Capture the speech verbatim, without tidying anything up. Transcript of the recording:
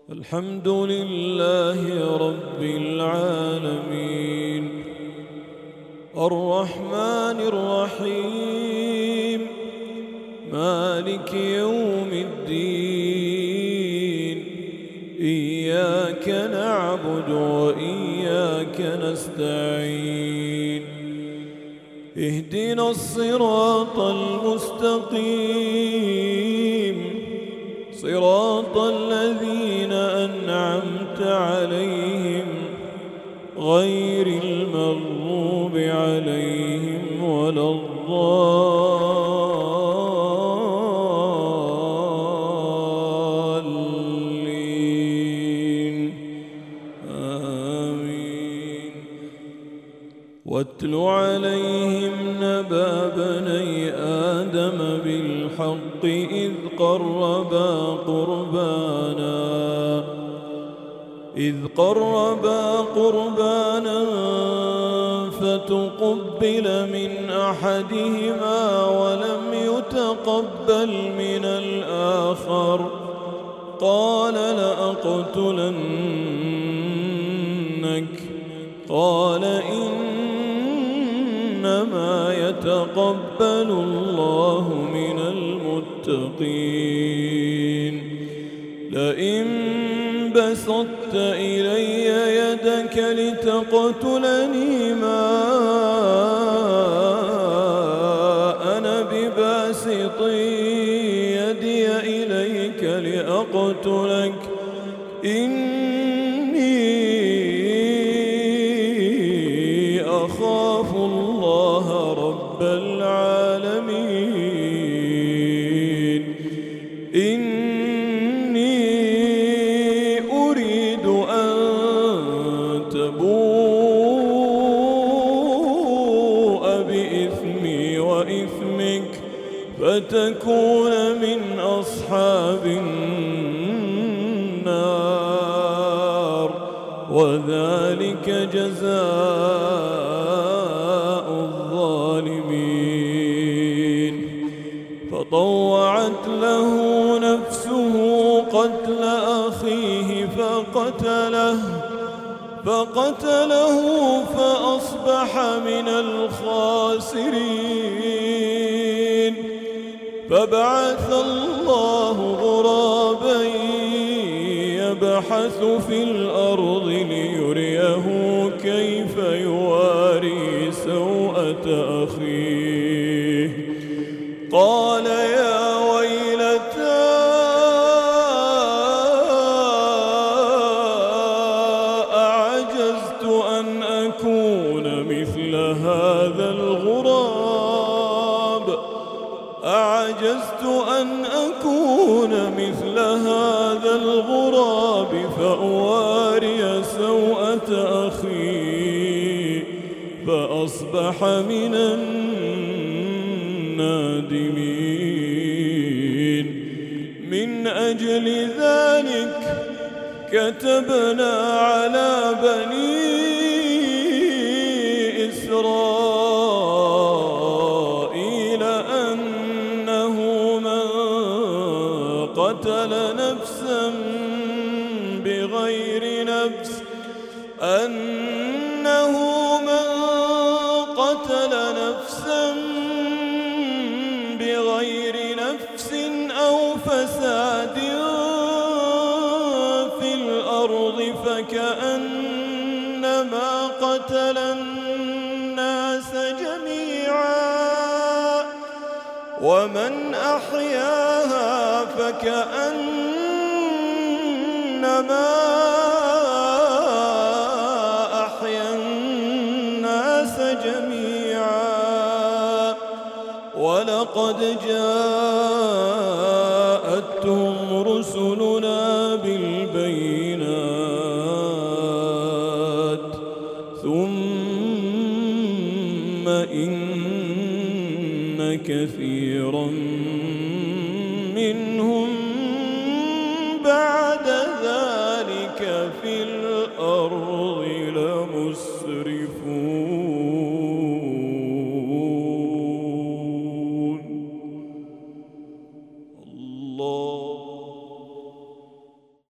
الحمد لله رب العالمين الرحمن الرحيم مالك يوم الدين إياك نعبد وإياك نستعين اهدنا الصراط المستقيم صراط الذين أنعمت عليهم غير المغضوب عليهم ولا الضالين آمين. واتل عليهم نبأ بني آدم بالحق إذ قربا قربانا إذ قربا قربانا فتقبل من أحدهما ولم يتقبل من الآخر قال لأقتلنك قال إنما يتقبل الله من المتقين لئن بسطت إلي يدك لتقتلني ما أنا بباسط يدي إليك لأقتلك إني أخاف الله رب العالمين إني أريد أن تبوء بإثمي وإثمك فتكون من أصحاب النار وذلك جزاء الظالمين. فطوعت له نفسه قتل أخيه فقتله فقتله فأصبح من الخاسرين. فبعث الله غرابا يبحث في الأرض ليريه كيف يواري سوءة أخيه قال يا ويلتى أعجزت أن أكون مثل هذا الغراب أعجزت أن أكون مثل هذا الغراب فأواري سوءة أخي فأصبح من النادمين. من أجل ذلك كتبنا على بني إسرائيل أنه من قتل نفسا بغير نفس أنه من قتل نفسا بغير نفس أو فساد في الأرض فكأنما قتل الناس جميعا ومن أحياها فكأنما أحيا الناس جميعا ولقد جاءتهم رسلنا بالبينات ثم إن كثيرا منهم بعد ذلك في الأرض لمسرفون.